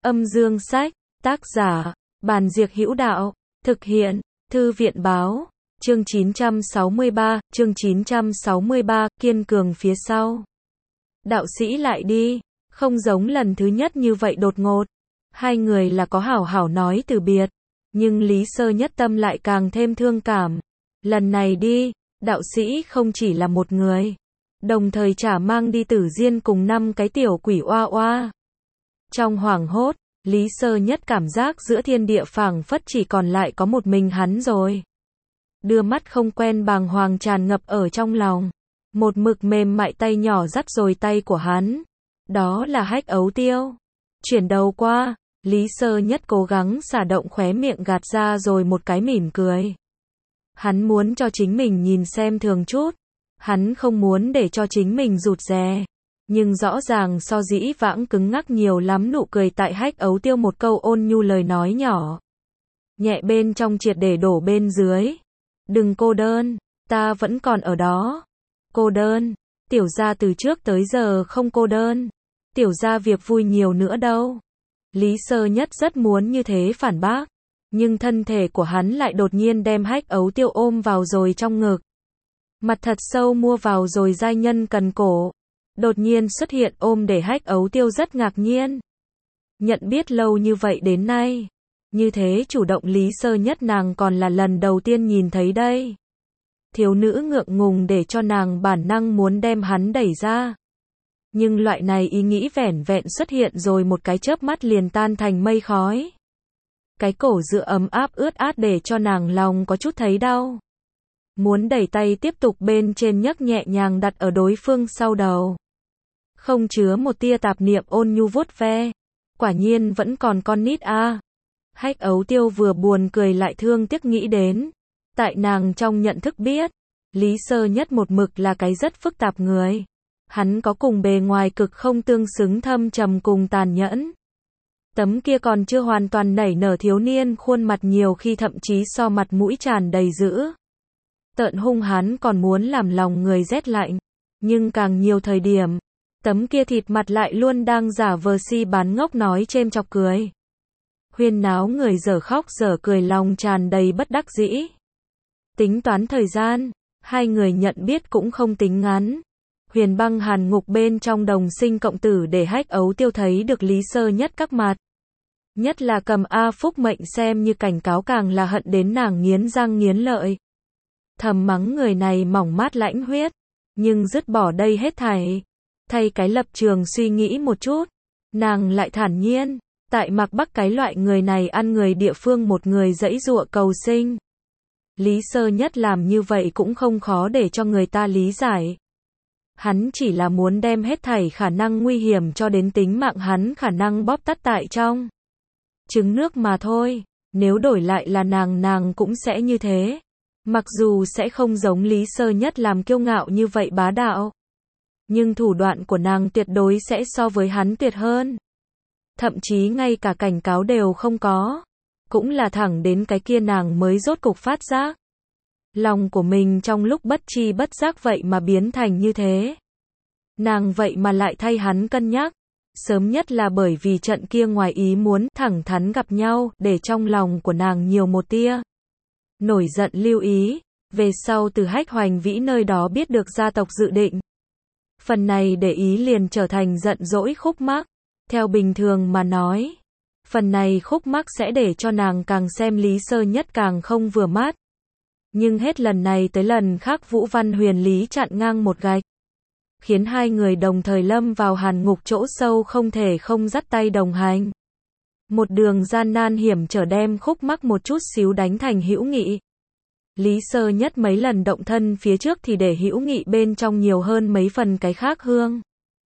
Âm dương sách, tác giả, Bàn Diệc Hữu Đạo, thực hiện, Thư viện báo, chương 963, kiên cường phía sau. Đạo sĩ lại đi, không giống lần thứ nhất như vậy đột ngột. Hai người là có hảo hảo nói từ biệt, nhưng Lý Sơ Nhất tâm lại càng thêm thương cảm. Lần này đi, đạo sĩ không chỉ là một người, đồng thời trả mang đi Tử Diên cùng 5 cái tiểu quỷ oa oa. Trong hoảng hốt, Lý Sơ Nhất cảm giác giữa thiên địa phảng phất chỉ còn lại có một mình hắn rồi. Đưa mắt không quen bàng hoàng tràn ngập ở trong lòng. Một mực mềm mại tay nhỏ dắt rồi tay của hắn. Đó là Hách Ấu Tiêu. Chuyển đầu qua, Lý Sơ Nhất cố gắng xả động khóe miệng gạt ra rồi một cái mỉm cười. Hắn muốn cho chính mình nhìn xem thường chút. Hắn không muốn để cho chính mình rụt rè. Nhưng rõ ràng so dĩ vãng cứng ngắc nhiều lắm, nụ cười tại Hách Ấu Tiêu một câu ôn nhu lời nói nhỏ. Nhẹ bên trong triệt để đổ bên dưới. Đừng cô đơn, ta vẫn còn ở đó. Cô đơn, tiểu gia từ trước tới giờ không cô đơn. Tiểu gia việc vui nhiều nữa đâu. Lý Sơ Nhất rất muốn như thế phản bác. Nhưng thân thể của hắn lại đột nhiên đem Hách Ấu Tiêu ôm vào rồi trong ngực. Mặt thật sâu mua vào rồi giai nhân cần cổ. Đột nhiên xuất hiện ôm để Hách Ấu Tiêu rất ngạc nhiên. Nhận biết lâu như vậy đến nay. Như thế chủ động Lý Sơ Nhất nàng còn là lần đầu tiên nhìn thấy đây. Thiếu nữ ngượng ngùng để cho nàng bản năng muốn đem hắn đẩy ra. Nhưng loại này ý nghĩ vẻn vẹn xuất hiện rồi một cái chớp mắt liền tan thành mây khói. Cái cổ dựa ấm áp ướt át để cho nàng lòng có chút thấy đau. Muốn đẩy tay tiếp tục bên trên nhấc nhẹ nhàng đặt ở đối phương sau đầu. Không chứa một tia tạp niệm ôn nhu vuốt ve. Quả nhiên vẫn còn con nít a. Hách Ấu Tiêu vừa buồn cười lại thương tiếc nghĩ đến. Tại nàng trong nhận thức biết, Lý Sơ Nhất một mực là cái rất phức tạp người. Hắn có cùng bề ngoài cực không tương xứng thâm trầm cùng tàn nhẫn. Tấm kia còn chưa hoàn toàn nảy nở thiếu niên khuôn mặt nhiều khi thậm chí so mặt mũi tràn đầy dữ. Tợn hung hắn còn muốn làm lòng người rét lạnh. Nhưng càng nhiều thời điểm, tấm kia thịt mặt lại luôn đang giả vờ si bán ngốc nói chêm chọc cười. Huyên náo người dở khóc dở cười lòng tràn đầy bất đắc dĩ. Tính toán thời gian, hai người nhận biết cũng không tính ngắn. Huyền Băng Hàn Ngục bên trong đồng sinh cộng tử để Hách Ấu Tiêu thấy được Lý Sơ Nhất các mặt. Nhất là cầm A Phúc mệnh xem như cảnh cáo càng là hận đến nàng nghiến răng nghiến lợi. Thầm mắng người này mỏng mát lãnh huyết. Nhưng dứt bỏ đây hết thảy. Thay cái lập trường suy nghĩ một chút. Nàng lại thản nhiên. Tại Mạc Bắc cái loại người này ăn người địa phương một người giãy giụa cầu sinh. Lý Sơ Nhất làm như vậy cũng không khó để cho người ta lý giải. Hắn chỉ là muốn đem hết thảy khả năng nguy hiểm cho đến tính mạng hắn khả năng bóp tắt tại trong trứng nước mà thôi. Nếu đổi lại là nàng cũng sẽ như thế. Mặc dù sẽ không giống Lý Sơ Nhất làm kiêu ngạo như vậy bá đạo. Nhưng thủ đoạn của nàng tuyệt đối sẽ so với hắn tuyệt hơn. Thậm chí ngay cả cảnh cáo đều không có. Cũng là thẳng đến cái kia nàng mới rốt cục phát giác. Lòng của mình trong lúc bất chi bất giác vậy mà biến thành như thế. Nàng vậy mà lại thay hắn cân nhắc. Sớm nhất là bởi vì trận kia ngoài ý muốn thẳng thắn gặp nhau để trong lòng của nàng nhiều một tia. Nổi giận lưu ý. Về sau từ Hách Hoành Vĩ nơi đó biết được gia tộc dự định. Phần này để ý liền trở thành giận dỗi khúc mắc. Theo bình thường mà nói. Phần này khúc mắc sẽ để cho nàng càng xem Lý Sơ Nhất càng không vừa mắt. Nhưng hết lần này tới lần khác Vũ Văn Huyền Lý chặn ngang một gạch. Khiến hai người đồng thời lâm vào hàn ngục chỗ sâu không thể không dắt tay đồng hành. Một đường gian nan hiểm trở đem khúc mắc một chút xíu đánh thành hữu nghị. Lý Sơ Nhất mấy lần động thân phía trước thì để hữu nghị bên trong nhiều hơn mấy phần cái khác hương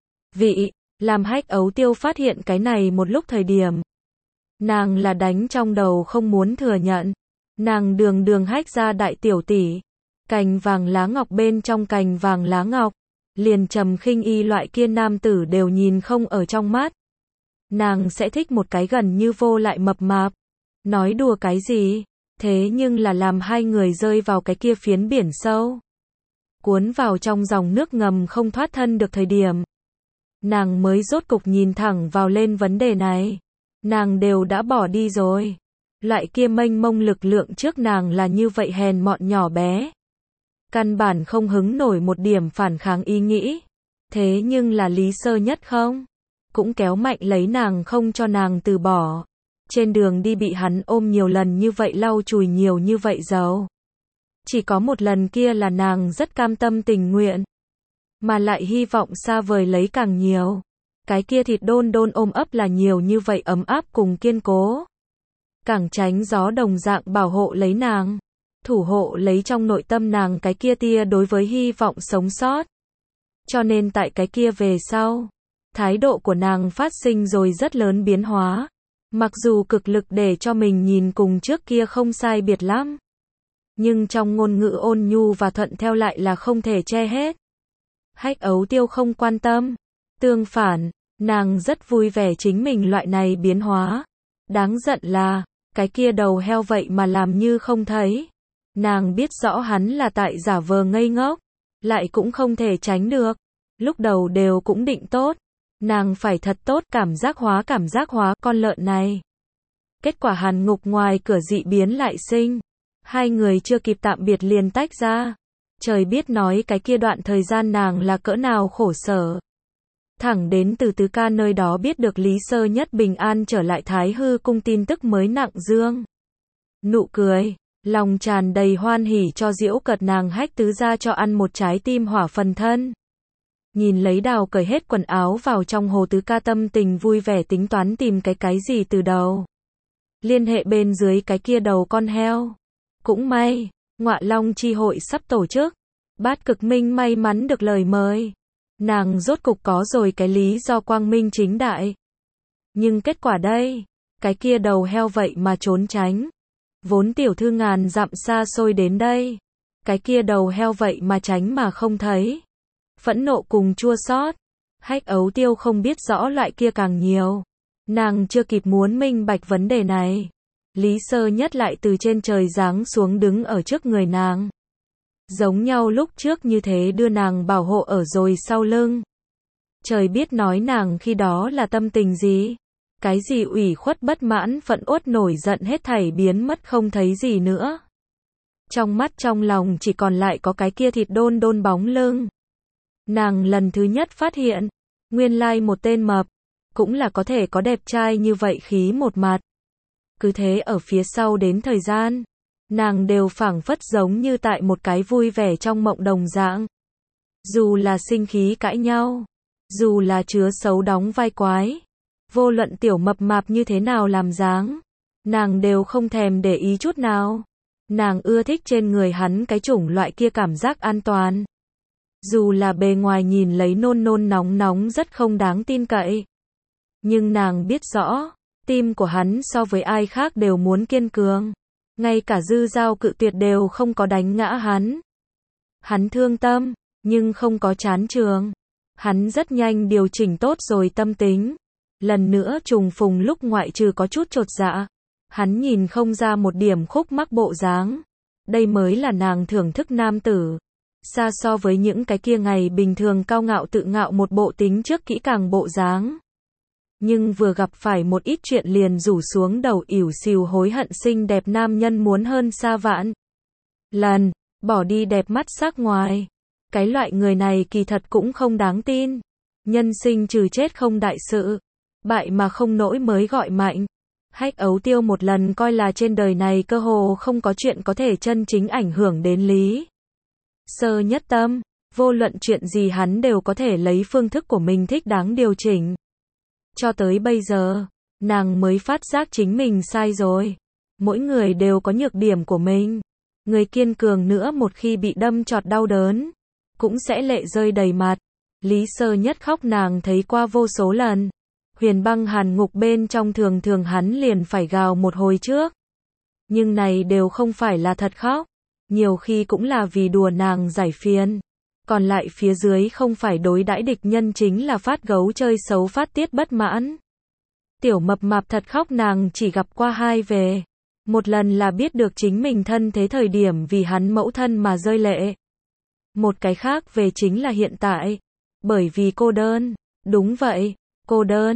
vị. Làm Hách Ấu Tiêu phát hiện cái này một lúc thời điểm. Nàng là đánh trong đầu không muốn thừa nhận. Nàng đường hách ra đại tiểu tỷ. Cành vàng lá ngọc bên trong cành vàng lá ngọc. Liền Trầm Khinh Y loại kia nam tử đều nhìn không ở trong mắt. Nàng sẽ thích một cái gần như vô lại mập mạp. Nói đùa cái gì? Thế nhưng là làm hai người rơi vào cái kia phiến biển sâu. Cuốn vào trong dòng nước ngầm không thoát thân được thời điểm. Nàng mới rốt cục nhìn thẳng vào lên vấn đề này. nàng đều đã bỏ đi rồi. Loại kia mênh mông lực lượng trước nàng là như vậy hèn mọn nhỏ bé. Căn bản không hứng nổi một điểm phản kháng ý nghĩ. Thế nhưng là Lý Sơ Nhất không? Cũng kéo mạnh lấy nàng không cho nàng từ bỏ. Trên đường đi bị hắn ôm nhiều lần như vậy, lau chùi nhiều như vậy dầu. Chỉ có một lần kia là nàng rất cam tâm tình nguyện. Mà lại hy vọng xa vời lấy càng nhiều. Cái kia thịt đôn đôn ôm ấp là nhiều như vậy ấm áp cùng kiên cố. Càng tránh gió đồng dạng bảo hộ lấy nàng. Thủ hộ lấy trong nội tâm nàng cái kia tia đối với hy vọng sống sót. Cho nên tại cái kia về sau, thái độ của nàng phát sinh rồi rất lớn biến hóa. Mặc dù cực lực để cho mình nhìn cùng trước kia không sai biệt lắm. Nhưng trong ngôn ngữ ôn nhu và thuận theo lại là không thể che hết. Hách Ấu Tiêu không quan tâm. Tương phản, nàng rất vui vẻ chính mình loại này biến hóa. Đáng giận là, cái kia đầu heo vậy mà làm như không thấy. Nàng biết rõ hắn là tại giả vờ ngây ngốc. Lại cũng không thể tránh được. Lúc đầu đều cũng định tốt. Nàng phải thật tốt cảm giác hóa con lợn này. Kết quả hàn ngục ngoài cửa dị biến lại sinh. Hai người chưa kịp tạm biệt liền tách ra. Trời biết nói cái kia đoạn thời gian nàng là cỡ nào khổ sở. Thẳng đến từ Tứ Ca nơi đó biết được Lý Sơ Nhất bình an trở lại Thái Hư cung tin tức mới nặng dương. Nụ cười, lòng tràn đầy hoan hỉ cho giễu cợt nàng Hách tứ gia cho ăn một trái tim hỏa phần thân. Nhìn lấy Đào cởi hết quần áo vào trong hồ, Tứ Ca tâm tình vui vẻ tính toán tìm cái gì từ đầu. Liên hệ bên dưới cái kia đầu con heo. Cũng may, Ngọa Long chi hội sắp tổ chức. Bát Cực Minh may mắn được lời mời. Nàng rốt cục có rồi cái lý do quang minh chính đại. Nhưng kết quả đây, cái kia đầu heo vậy mà trốn tránh. Vốn tiểu thư ngàn dặm xa xôi đến đây. Cái kia đầu heo vậy mà tránh mà không thấy. Phẫn nộ cùng chua xót. Hách Ấu Tiêu không biết rõ loại kia càng nhiều. Nàng chưa kịp muốn minh bạch vấn đề này. Lý Sơ Nhất lại từ trên trời giáng xuống đứng ở trước người nàng. Giống nhau lúc trước như thế đưa nàng bảo hộ ở rồi sau lưng. Trời biết nói nàng khi đó là tâm tình gì. Cái gì ủy khuất bất mãn phẫn uất nổi giận hết thảy biến mất không thấy gì nữa. Trong mắt trong lòng chỉ còn lại có cái kia thịt đôn đôn bóng lưng. Nàng lần thứ nhất phát hiện, nguyên lai một tên mập, cũng là có thể có đẹp trai như vậy khí một mặt. Cứ thế ở phía sau đến thời gian, nàng đều phảng phất giống như tại một cái vui vẻ trong mộng đồng dạng. Dù là sinh khí cãi nhau, dù là chứa xấu đóng vai quái, vô luận tiểu mập mạp như thế nào làm dáng, nàng đều không thèm để ý chút nào. Nàng ưa thích trên người hắn cái chủng loại kia cảm giác an toàn. Dù là bề ngoài nhìn lấy nôn nôn nóng nóng rất không đáng tin cậy. Nhưng nàng biết rõ, tim của hắn so với ai khác đều muốn kiên cường. Ngay cả Dư Giao cự tuyệt đều không có đánh ngã hắn. Hắn thương tâm, nhưng không có chán trường. Hắn rất nhanh điều chỉnh tốt rồi tâm tính. Lần nữa trùng phùng lúc ngoại trừ có chút chột dạ. Hắn nhìn không ra một điểm khúc mắc bộ dáng. Đây mới là nàng thưởng thức nam tử. Xa so với những cái kia ngày bình thường cao ngạo tự ngạo một bộ tính trước kỹ càng bộ dáng. Nhưng vừa gặp phải một ít chuyện liền rủ xuống đầu ỉu xìu hối hận xinh đẹp nam nhân muốn hơn xa vạn lần, bỏ đi đẹp mắt sắc ngoài. Cái loại người này kỳ thật cũng không đáng tin. Nhân sinh trừ chết không đại sự, bại mà không nỗi mới gọi mạnh. Hách Ấu Tiêu một lần coi là trên đời này cơ hồ không có chuyện có thể chân chính ảnh hưởng đến Lý Sơ Nhất tâm. Vô luận chuyện gì hắn đều có thể lấy phương thức của mình thích đáng điều chỉnh. Cho tới bây giờ, nàng mới phát giác chính mình sai rồi. Mỗi người đều có nhược điểm của mình. Người kiên cường nữa một khi bị đâm chọt đau đớn, cũng sẽ lệ rơi đầy mặt. Lý Sơ Nhất khóc nàng thấy qua vô số lần. Huyền Băng hàn ngục bên trong thường thường hắn liền phải gào một hồi trước. Nhưng này đều không phải là thật khóc. Nhiều khi cũng là vì đùa nàng giải phiền. Còn lại phía dưới không phải đối đãi địch nhân chính là phát gấu chơi xấu phát tiết bất mãn. Tiểu mập mạp thật khóc nàng chỉ gặp qua hai về. Một lần là biết được chính mình thân thế thời điểm vì hắn mẫu thân mà rơi lệ. Một cái khác về chính là hiện tại. Bởi vì cô đơn. Đúng vậy, cô đơn.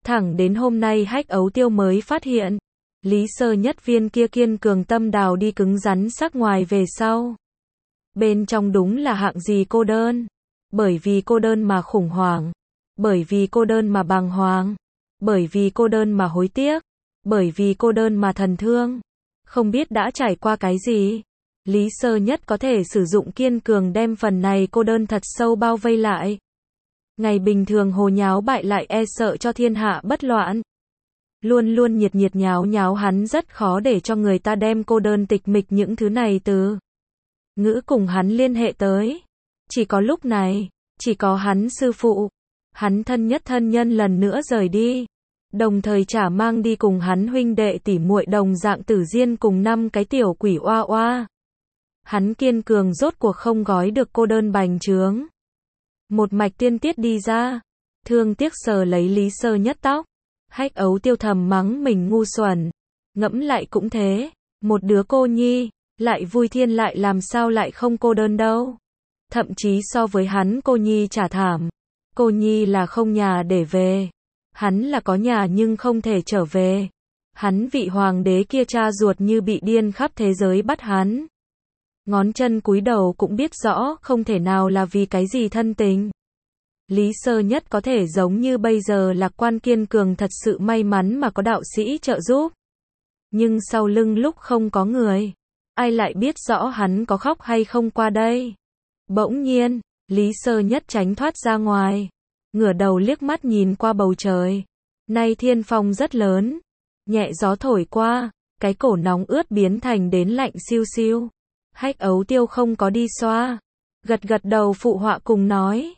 Thẳng đến hôm nay Hách Ấu Tiêu mới phát hiện, Lý Sơ Nhất viên kia kiên cường tâm đào đi cứng rắn sắc ngoài về sau. Bên trong đúng là hạng gì cô đơn. Bởi vì cô đơn mà khủng hoảng. Bởi vì cô đơn mà bàng hoàng. Bởi vì cô đơn mà hối tiếc. Bởi vì cô đơn mà thần thương. Không biết đã trải qua cái gì. Lý Sơ Nhất có thể sử dụng kiên cường đem phần này cô đơn thật sâu bao vây lại. Ngày bình thường hồ nháo bại lại e sợ cho thiên hạ bất loạn. Luôn luôn nhiệt nhiệt nháo nháo hắn rất khó để cho người ta đem cô đơn tịch mịch những thứ này từ ngữ cùng hắn liên hệ tới. Chỉ có lúc này, chỉ có hắn sư phụ, hắn thân nhất thân nhân lần nữa rời đi. Đồng thời trả mang đi cùng hắn huynh đệ tỉ muội đồng dạng Tử Diên cùng 5 cái tiểu quỷ oa oa. Hắn kiên cường rốt cuộc không gói được cô đơn bành trướng. Một mạch tiên tiết đi ra, thương tiếc sờ lấy Lý Sơ Nhất tóc. Hách Ấu Tiêu thầm mắng mình ngu xuẩn. Ngẫm lại cũng thế, một đứa cô nhi, lại vui thiên lại làm sao lại không cô đơn đâu. Thậm chí so với hắn cô nhi chả thảm. Cô nhi là không nhà để về. Hắn là có nhà nhưng không thể trở về. Hắn vị hoàng đế kia cha ruột như bị điên khắp thế giới bắt hắn. Ngón chân cúi đầu cũng biết rõ không thể nào là vì cái gì thân tình. Lý Sơ Nhất có thể giống như bây giờ lạc quan kiên cường thật sự may mắn mà có đạo sĩ trợ giúp. Nhưng sau lưng lúc không có người, ai lại biết rõ hắn có khóc hay không qua đây. Bỗng nhiên, Lý Sơ Nhất tránh thoát ra ngoài, ngửa đầu liếc mắt nhìn qua bầu trời. Nay thiên phong rất lớn, nhẹ gió thổi qua, cái cổ nóng ướt biến thành đến lạnh siêu siêu. Hách Ấu Tiêu không có đi xoa, gật gật đầu phụ họa cùng nói.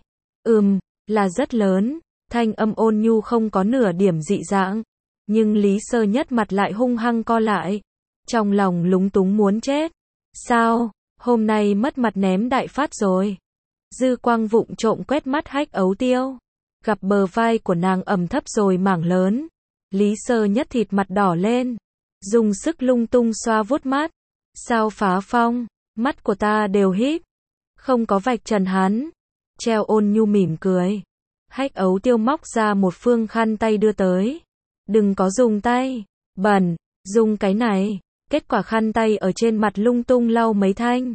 Là rất lớn, thanh âm ôn nhu không có nửa điểm dị dạng. Nhưng Lý Sơ Nhất mặt lại hung hăng co lại. Trong lòng lúng túng muốn chết. Sao, hôm nay mất mặt ném đại phát rồi. Dư quang vụng trộm quét mắt Hách Ấu Tiêu. Gặp bờ vai của nàng ẩm thấp rồi mảng lớn. Lý Sơ Nhất thịt mặt đỏ lên. Dùng sức lung tung xoa vuốt mắt. Sao phá phong, mắt của ta đều híp. Không có vạch trần hắn. Treo ôn nhu mỉm cười. Hách Ấu Tiêu móc ra một phương khăn tay đưa tới. Đừng có dùng tay bẩn, dùng cái này. Kết quả khăn tay ở trên mặt lung tung lau mấy thanh.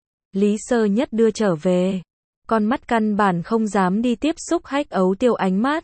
Lý Sơ Nhất đưa trở về. Con mắt căn bản không dám đi tiếp xúc Hách Ấu Tiêu ánh mắt.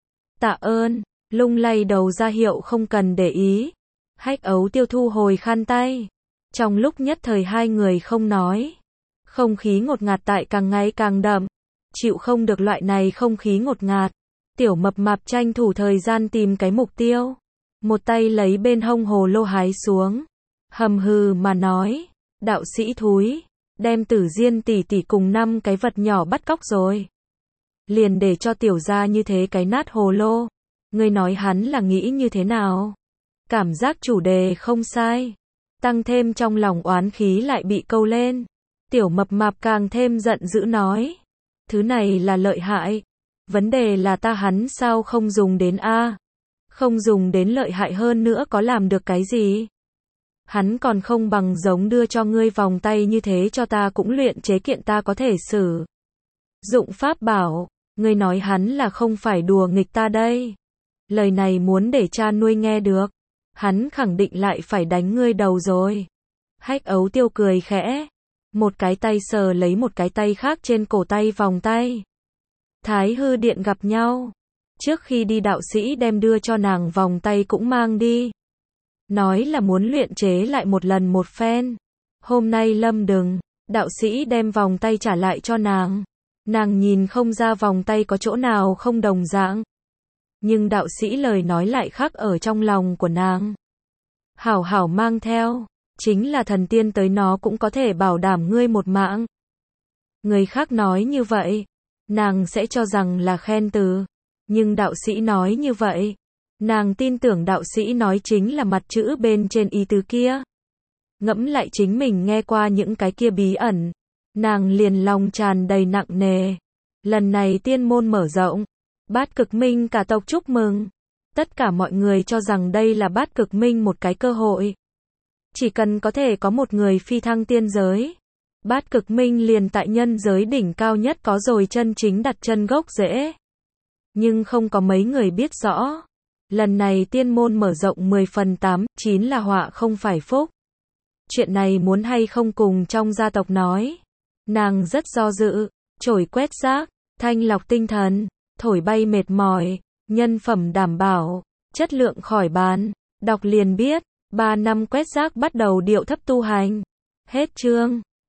Tạ ơn, lung lay đầu ra hiệu không cần để ý. Hách Ấu Tiêu thu hồi khăn tay. Trong lúc nhất thời hai người không nói. Không khí ngột ngạt tại càng ngày càng đậm. Chịu không được loại này không khí ngột ngạt. Tiểu mập mạp tranh thủ thời gian tìm cái mục tiêu. Một tay lấy bên hông hồ lô hái xuống. Hầm hừ mà nói. Đạo sĩ thúi. Đem Tử Diên tỷ tỷ cùng 5 cái vật nhỏ bắt cóc rồi. Liền để cho tiểu gia như thế cái nát hồ lô. Ngươi nói hắn là nghĩ như thế nào? Cảm giác chủ đề không sai. Tăng thêm trong lòng oán khí lại bị câu lên. Tiểu mập mạp càng thêm giận dữ nói. Thứ này là lợi hại. Vấn đề là ta hắn sao không dùng đến a? Không dùng đến lợi hại hơn nữa có làm được cái gì? Hắn còn không bằng giống đưa cho ngươi vòng tay như thế cho ta cũng luyện chế kiện ta có thể sử dụng pháp bảo. Ngươi nói hắn là không phải đùa nghịch ta đây. Lời này muốn để cha nuôi nghe được. Hắn khẳng định lại phải đánh ngươi đầu rồi. Hách Ấu Tiêu cười khẽ. Một cái tay sờ lấy một cái tay khác trên cổ tay vòng tay. Thái hư điện gặp nhau. Trước khi đi đạo sĩ đem đưa cho nàng vòng tay cũng mang đi. Nói là muốn luyện chế lại một lần một phen. Hôm nay lâm đừng, đạo sĩ đem vòng tay trả lại cho nàng. Nàng nhìn không ra vòng tay có chỗ nào không đồng dạng. Nhưng đạo sĩ lời nói lại khắc ở trong lòng của nàng. Hảo hảo mang theo. Chính là thần tiên tới nó cũng có thể bảo đảm ngươi một mạng. Người khác nói như vậy, nàng sẽ cho rằng là khen từ. Nhưng đạo sĩ nói như vậy, nàng tin tưởng đạo sĩ nói chính là mặt chữ bên trên ý tứ kia. Ngẫm lại chính mình nghe qua những cái kia bí ẩn, nàng liền lòng tràn đầy nặng nề. Lần này tiên môn mở rộng, Bát Cực Minh cả tộc chúc mừng. Tất cả mọi người cho rằng đây là Bát Cực Minh một cái cơ hội. Chỉ cần có thể có một người phi thăng tiên giới, Bát Cực Minh liền tại nhân giới đỉnh cao nhất có rồi chân chính đặt chân gốc rễ. Nhưng không có mấy người biết rõ, Lần này tiên môn mở rộng 10 phần 8, 9 là họa không phải phúc. Chuyện này muốn hay không cùng trong gia tộc nói. Nàng rất do dự, chổi quét rác, thanh lọc tinh thần, thổi bay mệt mỏi, nhân phẩm đảm bảo, chất lượng khỏi bàn, đọc liền biết, 3 năm quét rác bắt đầu điệu thấp tu hành. Hết chương.